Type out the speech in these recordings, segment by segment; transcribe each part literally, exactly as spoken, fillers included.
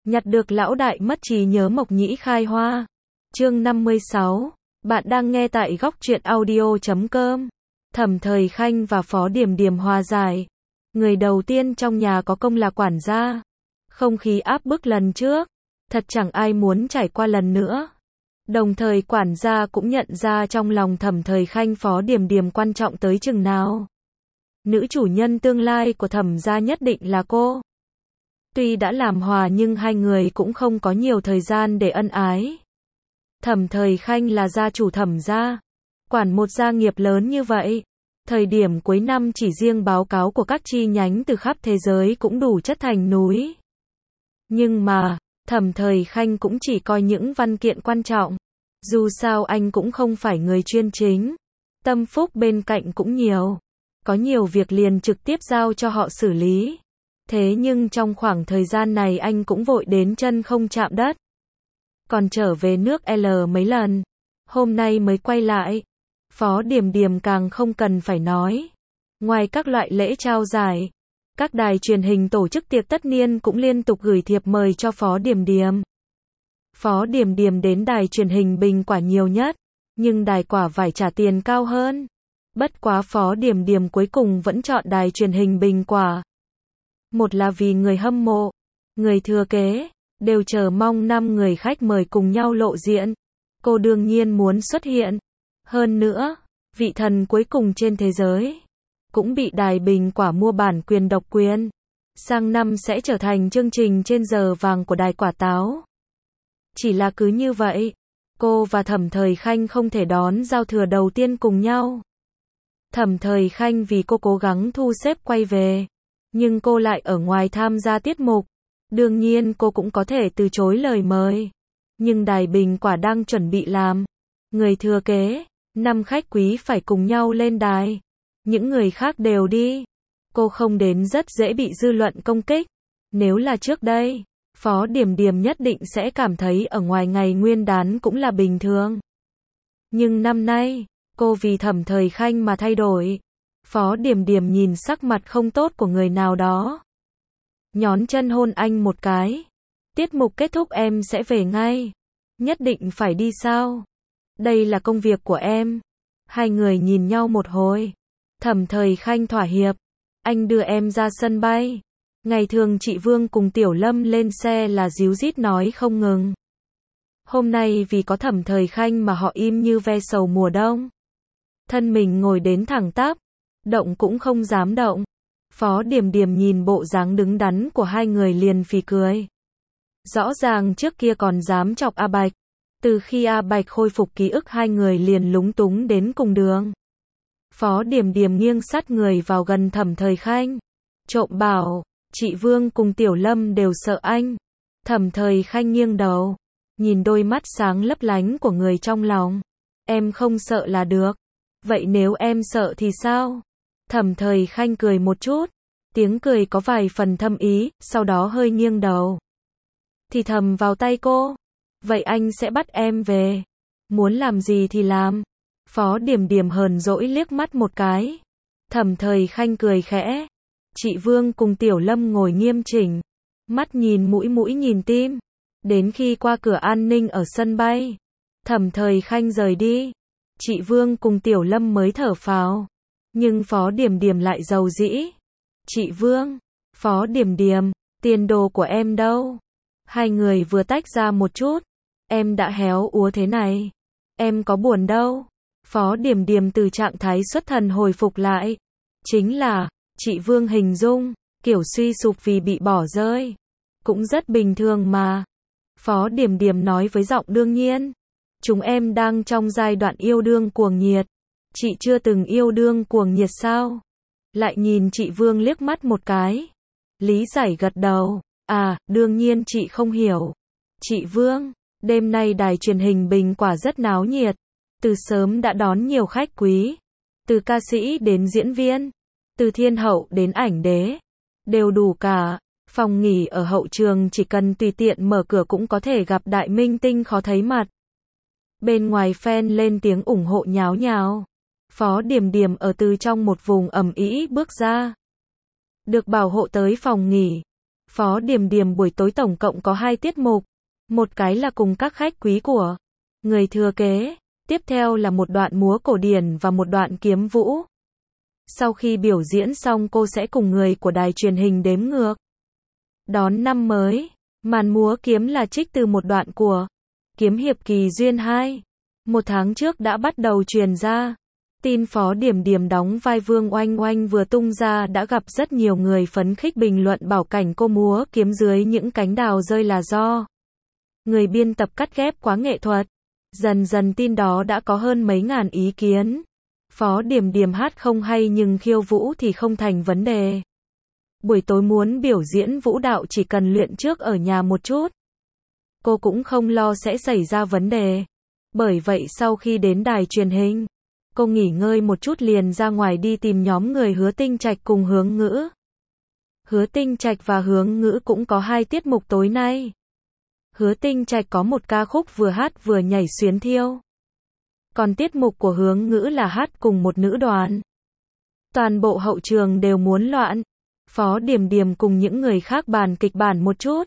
Nhặt được lão đại mất trí nhớ Mộc Nhĩ khai hoa. Chương năm mươi sáu. Bạn đang nghe tại góc truyện audio chấm com. Thẩm Thời Khanh và Phó Điềm Điềm hòa giải. Người đầu tiên trong nhà có công là quản gia. Không khí áp bức lần trước, thật chẳng ai muốn trải qua lần nữa. Đồng thời quản gia cũng nhận ra trong lòng Thẩm Thời Khanh Phó Điềm Điềm quan trọng tới chừng nào. Nữ chủ nhân tương lai của Thẩm gia nhất định là cô. Tuy đã làm hòa nhưng hai người cũng không có nhiều thời gian để ân ái. Thẩm Thời Khanh là gia chủ Thẩm gia, quản một gia nghiệp lớn như vậy. Thời điểm cuối năm chỉ riêng báo cáo của các chi nhánh từ khắp thế giới cũng đủ chất thành núi. Nhưng mà, Thẩm Thời Khanh cũng chỉ coi những văn kiện quan trọng. Dù sao anh cũng không phải người chuyên chính. Tâm phúc bên cạnh cũng nhiều. Có nhiều việc liền trực tiếp giao cho họ xử lý. Thế nhưng trong khoảng thời gian này anh cũng vội đến chân không chạm đất. Còn trở về nước L mấy lần. Hôm nay mới quay lại. Phó Điềm Điềm càng không cần phải nói. Ngoài các loại lễ trao giải, các đài truyền hình tổ chức tiệc tất niên cũng liên tục gửi thiệp mời cho Phó Điềm Điềm. Phó Điềm Điềm đến đài truyền hình Bình Quả nhiều nhất, nhưng đài Quả phải trả tiền cao hơn. Bất quá Phó Điềm Điềm cuối cùng vẫn chọn đài truyền hình Bình Quả. Một là vì người hâm mộ, người thừa kế, đều chờ mong năm người khách mời cùng nhau lộ diện. Cô đương nhiên muốn xuất hiện. Hơn nữa, vị thần cuối cùng trên thế giới cũng bị đài Bình Quả mua bản quyền độc quyền. Sang năm sẽ trở thành chương trình trên giờ vàng của đài Quả Táo. Chỉ là cứ như vậy, cô và Thẩm Thời Khanh không thể đón giao thừa đầu tiên cùng nhau. Thẩm Thời Khanh vì cô cố gắng thu xếp quay về, nhưng cô lại ở ngoài tham gia tiết mục. Đương nhiên cô cũng có thể từ chối lời mời. Nhưng đài Bình Quả đang chuẩn bị làm người thừa kế, năm khách quý phải cùng nhau lên đài. Những người khác đều đi. Cô không đến rất dễ bị dư luận công kích. Nếu là trước đây, Phó Điềm Điềm nhất định sẽ cảm thấy ở ngoài ngày Nguyên đán cũng là bình thường. Nhưng năm nay, cô vì Thẩm Thời Khanh mà thay đổi. Phó Điềm Điềm nhìn sắc mặt không tốt của người nào đó. Nhón chân hôn anh một cái. Tiết mục kết thúc em sẽ về ngay. Nhất định phải đi sao? Đây là công việc của em. Hai người nhìn nhau một hồi. Thẩm Thời Khanh thỏa hiệp. Anh đưa em ra sân bay. Ngày thường chị Vương cùng Tiểu Lâm lên xe là díu dít nói không ngừng. Hôm nay vì có Thẩm Thời Khanh mà họ im như ve sầu mùa đông. Thân mình ngồi đến thẳng tắp. Động cũng không dám động. Phó Điềm Điềm nhìn bộ dáng đứng đắn của hai người liền phì cười. Rõ ràng trước kia còn dám chọc A Bạch. Từ khi A Bạch khôi phục ký ức hai người liền lúng túng đến cùng đường. Phó Điềm Điềm nghiêng sát người vào gần Thẩm Thời Khanh. Trộm bảo, chị Vương cùng Tiểu Lâm đều sợ anh. Thẩm Thời Khanh nghiêng đầu, nhìn đôi mắt sáng lấp lánh của người trong lòng. Em không sợ là được. Vậy nếu em sợ thì sao? Thẩm Thời Khanh cười một chút. Tiếng cười có vài phần thâm ý, sau đó hơi nghiêng đầu. Thì thầm vào tay cô. Vậy anh sẽ bắt em về. Muốn làm gì thì làm. Phó Điềm Điềm hờn dỗi liếc mắt một cái. Thẩm Thời Khanh cười khẽ. Chị Vương cùng Tiểu Lâm ngồi nghiêm chỉnh. Mắt nhìn mũi mũi nhìn tim. Đến khi qua cửa an ninh ở sân bay. Thẩm Thời Khanh rời đi. Chị Vương cùng Tiểu Lâm mới thở phào. Nhưng Phó Điềm Điềm lại giàu dĩ. Chị Vương, Phó Điềm Điềm, tiền đồ của em đâu? Hai người vừa tách ra một chút. Em đã héo úa thế này. Em có buồn đâu. Phó Điềm Điềm từ trạng thái xuất thần hồi phục lại. Chính là, chị Vương hình dung, kiểu suy sụp vì bị bỏ rơi. Cũng rất bình thường mà. Phó Điềm Điềm nói với giọng đương nhiên. Chúng em đang trong giai đoạn yêu đương cuồng nhiệt. Chị chưa từng yêu đương cuồng nhiệt sao? Lại nhìn chị Vương liếc mắt một cái. Lý giải gật đầu. À, đương nhiên chị không hiểu. Chị Vương, đêm nay đài truyền hình Bình Quả rất náo nhiệt. Từ sớm đã đón nhiều khách quý. Từ ca sĩ đến diễn viên. Từ thiên hậu đến ảnh đế. Đều đủ cả. Phòng nghỉ ở hậu trường chỉ cần tùy tiện mở cửa cũng có thể gặp đại minh tinh khó thấy mặt. Bên ngoài fan lên tiếng ủng hộ nháo nhào. Phó Điềm Điềm ở từ trong một vùng ầm ĩ bước ra. Được bảo hộ tới phòng nghỉ. Phó Điềm Điềm buổi tối tổng cộng có hai tiết mục. Một cái là cùng các khách quý của người thừa kế, tiếp theo là một đoạn múa cổ điển và một đoạn kiếm vũ. Sau khi biểu diễn xong cô sẽ cùng người của đài truyền hình đếm ngược. Đón năm mới, màn múa kiếm là trích từ một đoạn của Kiếm hiệp kỳ duyên hai. Một tháng trước đã bắt đầu truyền ra. Tin Phó Điềm Điềm đóng vai Vương Oanh Oanh vừa tung ra đã gặp rất nhiều người phấn khích bình luận bảo cảnh cô múa kiếm dưới những cánh đào rơi là do người biên tập cắt ghép quá nghệ thuật. Dần dần tin đó đã có hơn mấy ngàn ý kiến. Phó Điềm Điềm hát không hay nhưng khiêu vũ thì không thành vấn đề. Buổi tối muốn biểu diễn vũ đạo chỉ cần luyện trước ở nhà một chút. Cô cũng không lo sẽ xảy ra vấn đề. Bởi vậy sau khi đến đài truyền hình, cô nghỉ ngơi một chút liền ra ngoài đi tìm nhóm người Hứa Tinh Trạch cùng Hướng Ngữ. Hứa Tinh Trạch và Hướng Ngữ cũng có hai tiết mục tối nay. Hứa Tinh Trạch có một ca khúc vừa hát vừa nhảy xuyến thiêu. Còn tiết mục của Hướng Ngữ là hát cùng một nữ đoàn. Toàn bộ hậu trường đều muốn loạn. Phó Điềm Điềm cùng những người khác bàn kịch bản một chút.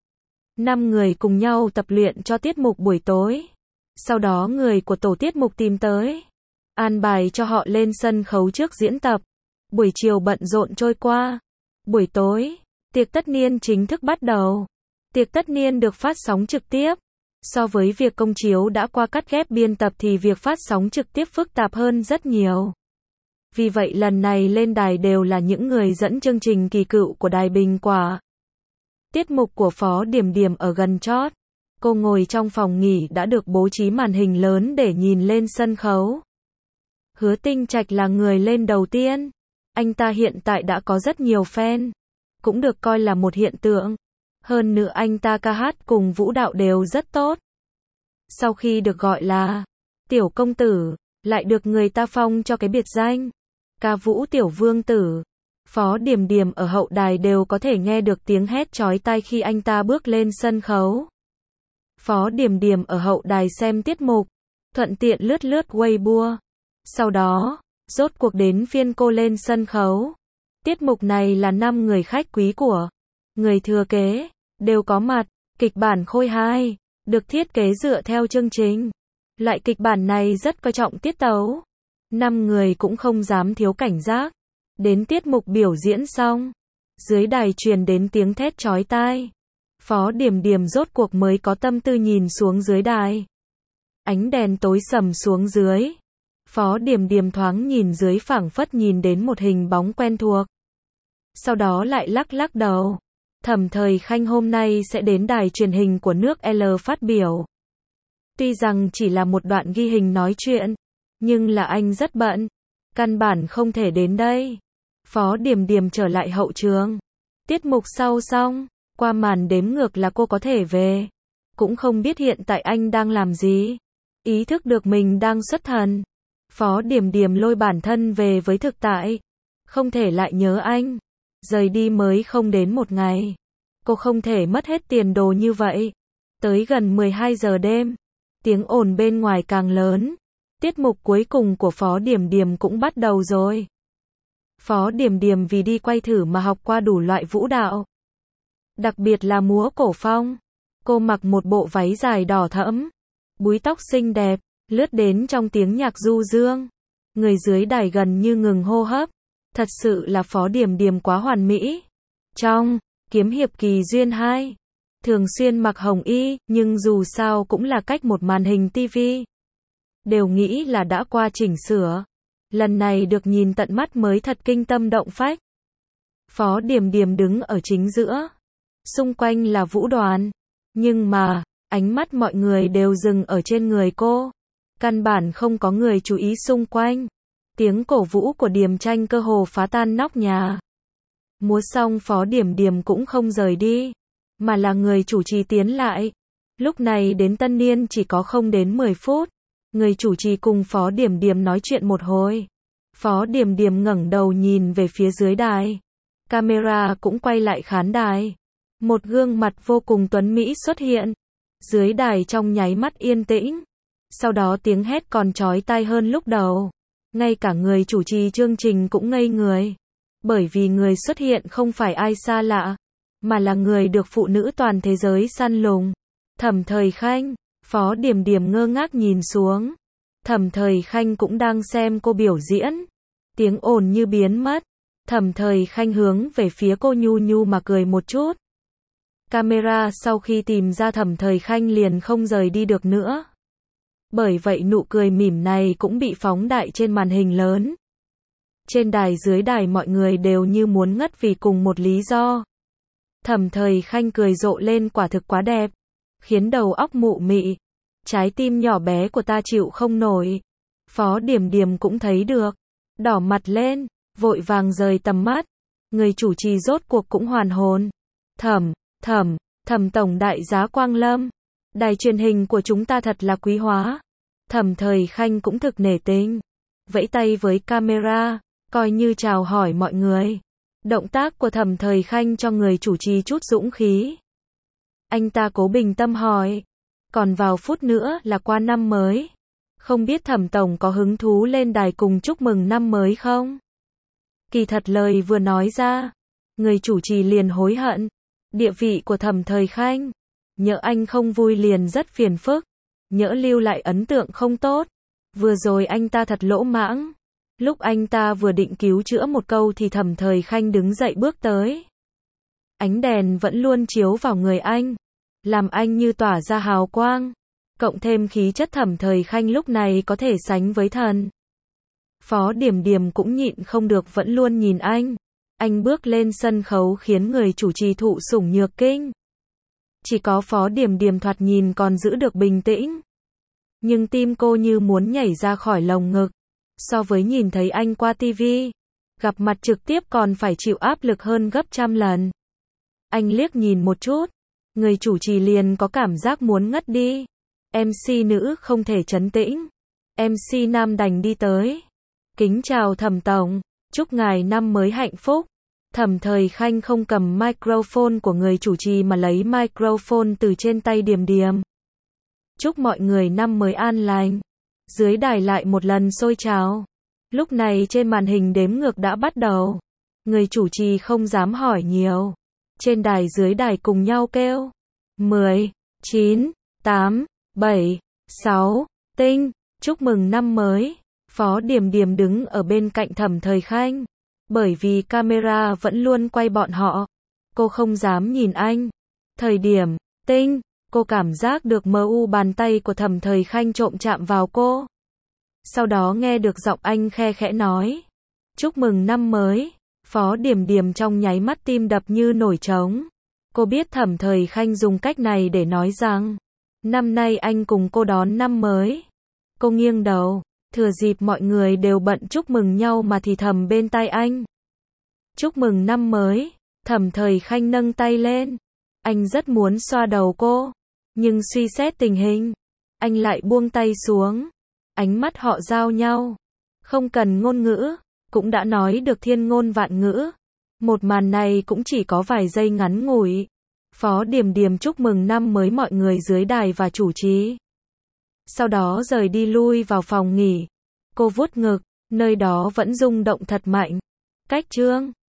Năm người cùng nhau tập luyện cho tiết mục buổi tối. Sau đó người của tổ tiết mục tìm tới, an bài cho họ lên sân khấu trước diễn tập. Buổi chiều bận rộn trôi qua. Buổi tối, tiệc tất niên chính thức bắt đầu. Tiệc tất niên được phát sóng trực tiếp. So với việc công chiếu đã qua cắt ghép biên tập thì việc phát sóng trực tiếp phức tạp hơn rất nhiều. Vì vậy lần này lên đài đều là những người dẫn chương trình kỳ cựu của đài Bình Quả. Tiết mục của Phó Điềm Điềm ở gần chót. Cô ngồi trong phòng nghỉ đã được bố trí màn hình lớn để nhìn lên sân khấu. Hứa Tinh Trạch là người lên đầu tiên. Anh ta hiện tại đã có rất nhiều fan. Cũng được coi là một hiện tượng. Hơn nữa anh ta ca hát cùng vũ đạo đều rất tốt. Sau khi được gọi là Tiểu Công Tử, lại được người ta phong cho cái biệt danh Ca Vũ Tiểu Vương Tử. Phó Điềm Điềm ở hậu đài đều có thể nghe được tiếng hét chói tai khi anh ta bước lên sân khấu. Phó Điềm Điềm ở hậu đài xem tiết mục, thuận tiện lướt lướt Weibo. Sau đó, rốt cuộc đến phiên cô lên sân khấu. Tiết mục này là năm người khách quý của người thừa kế, đều có mặt. Kịch bản khôi hài, được thiết kế dựa theo chương trình. Loại kịch bản này rất coi trọng tiết tấu. Năm người cũng không dám thiếu cảnh giác. Đến tiết mục biểu diễn xong, dưới đài truyền đến tiếng thét chói tai. Phó Điềm Điềm rốt cuộc mới có tâm tư nhìn xuống dưới đài. Ánh đèn tối sầm xuống dưới. Phó Điềm Điềm thoáng nhìn dưới phảng phất nhìn đến một hình bóng quen thuộc. Sau đó lại lắc lắc đầu. Thẩm Thời Khanh hôm nay sẽ đến đài truyền hình của nước L phát biểu. Tuy rằng chỉ là một đoạn ghi hình nói chuyện, nhưng là anh rất bận, căn bản không thể đến đây. Phó Điềm Điềm trở lại hậu trường. Tiết mục sau xong, qua màn đếm ngược là cô có thể về. Cũng không biết hiện tại anh đang làm gì. Ý thức được mình đang xuất thần. Phó Điềm Điềm lôi bản thân về với thực tại. Không thể lại nhớ anh. Rời đi mới không đến một ngày. Cô không thể mất hết tiền đồ như vậy. Tới gần mười hai giờ đêm. Tiếng ồn bên ngoài càng lớn. Tiết mục cuối cùng của Phó Điềm Điềm cũng bắt đầu rồi. Phó Điềm Điềm vì đi quay thử mà học qua đủ loại vũ đạo. Đặc biệt là múa cổ phong. Cô mặc một bộ váy dài đỏ thẫm. Búi tóc xinh đẹp, lướt đến trong tiếng nhạc du dương. Người dưới đài gần như ngừng hô hấp. Thật sự là Phó Điềm Điềm quá hoàn mỹ. Trong Kiếm hiệp kỳ duyên hai, thường xuyên mặc hồng y, nhưng dù sao cũng là cách một màn hình tivi. Đều nghĩ là đã qua chỉnh sửa. Lần này được nhìn tận mắt mới thật kinh tâm động phách. Phó Điềm Điềm đứng ở chính giữa. Xung quanh là vũ đoàn. Nhưng mà, ánh mắt mọi người đều dừng ở trên người cô. Căn bản không có người chú ý xung quanh. Tiếng cổ vũ của Điềm Tranh cơ hồ phá tan nóc nhà. Múa xong Phó Điềm Điềm cũng không rời đi, mà là người chủ trì tiến lại. Lúc này đến tân niên chỉ có không đến mười phút. Người chủ trì cùng Phó Điềm Điềm nói chuyện một hồi. Phó Điềm Điềm ngẩng đầu nhìn về phía dưới đài. Camera cũng quay lại khán đài. Một gương mặt vô cùng tuấn mỹ xuất hiện. Dưới đài trong nháy mắt yên tĩnh. Sau đó tiếng hét còn chói tai hơn lúc đầu. Ngay cả người chủ trì chương trình cũng ngây người. Bởi vì người xuất hiện không phải ai xa lạ. mà là người được phụ nữ toàn thế giới săn lùng. Thẩm Thời Khanh, Phó Điềm Điềm ngơ ngác nhìn xuống. Thẩm Thời Khanh cũng đang xem cô biểu diễn. Tiếng ồn như biến mất. Thẩm Thời Khanh hướng về phía cô nhu nhu mà cười một chút. Camera sau khi tìm ra Thẩm Thời Khanh liền không rời đi được nữa. Bởi vậy nụ cười mỉm này cũng bị phóng đại trên màn hình lớn. Trên đài dưới đài mọi người đều như muốn ngất vì cùng một lý do. Thẩm Thời Khanh cười rộ lên quả thực quá đẹp, khiến đầu óc mụ mị, trái tim nhỏ bé của ta chịu không nổi. Phó Điềm Điềm cũng thấy được, đỏ mặt lên, vội vàng rời tầm mắt. Người chủ trì rốt cuộc cũng hoàn hồn. Thẩm, thẩm, thẩm tổng đại giá Quang Lâm. Đài truyền hình của chúng ta thật là quý hóa. Thẩm Thời Khanh cũng thực nể tình, vẫy tay với camera, coi như chào hỏi mọi người. Động tác của Thẩm Thời Khanh cho người chủ trì chút dũng khí. Anh ta cố bình tâm hỏi, còn vào phút nữa là qua năm mới. Không biết Thẩm tổng có hứng thú lên đài cùng chúc mừng năm mới không? Kỳ thật lời vừa nói ra, người chủ trì liền hối hận. Địa vị của Thẩm Thời Khanh, nhỡ anh không vui liền rất phiền phức, nhỡ lưu lại ấn tượng không tốt. Vừa rồi anh ta thật lỗ mãng. Lúc anh ta vừa định cứu chữa một câu thì Thẩm Thời Khanh đứng dậy bước tới. Ánh đèn vẫn luôn chiếu vào người anh, làm anh như tỏa ra hào quang. Cộng thêm khí chất Thẩm Thời Khanh lúc này có thể sánh với thần. Phó Điềm Điềm cũng nhịn không được vẫn luôn nhìn anh. Anh bước lên sân khấu khiến người chủ trì thụ sủng nhược kinh. Chỉ có Phó Điềm Điềm thoạt nhìn còn giữ được bình tĩnh. Nhưng tim cô như muốn nhảy ra khỏi lồng ngực. So với nhìn thấy anh qua tivi, gặp mặt trực tiếp còn phải chịu áp lực hơn gấp trăm lần. Anh liếc nhìn một chút, người chủ trì liền có cảm giác muốn ngất đi. em xê nữ không thể trấn tĩnh. em xê nam đành đi tới. Kính chào Thẩm tổng, chúc ngài năm mới hạnh phúc. Thẩm Thời Khanh không cầm microphone của người chủ trì mà lấy microphone từ trên tay Điềm Điềm. Chúc mọi người năm mới an lành. Dưới đài lại một lần sôi trào. Lúc này trên màn hình đếm ngược đã bắt đầu. Người chủ trì không dám hỏi nhiều. Trên đài dưới đài cùng nhau kêu. mười, chín, tám, bảy, sáu, tinh, chúc mừng năm mới. Phó Điềm Điềm đứng ở bên cạnh Thẩm Thời Khanh. Bởi vì camera vẫn luôn quay bọn họ. Cô không dám nhìn anh. Thời điểm, tinh, cô cảm giác được mờ u bàn tay của Thẩm Thời Khanh trộm chạm vào cô. Sau đó nghe được giọng anh khe khẽ nói. Chúc mừng năm mới. Phó Điềm Điềm trong nháy mắt tim đập như nổi trống. Cô biết Thẩm Thời Khanh dùng cách này để nói rằng năm nay anh cùng cô đón năm mới. Cô nghiêng đầu, thừa dịp mọi người đều bận chúc mừng nhau mà thì thầm bên tai anh. Chúc mừng năm mới. Thẩm Thời Khanh nâng tay lên. Anh rất muốn xoa đầu cô, nhưng suy xét tình hình, anh lại buông tay xuống. Ánh mắt họ giao nhau, không cần ngôn ngữ, cũng đã nói được thiên ngôn vạn ngữ. Một màn này cũng chỉ có vài giây ngắn ngủi. Phó Điềm Điềm chúc mừng năm mới mọi người dưới đài và chủ trì. Sau đó rời đi lui vào phòng nghỉ. Cô vuốt ngực, nơi đó vẫn rung động thật mạnh. Cách chương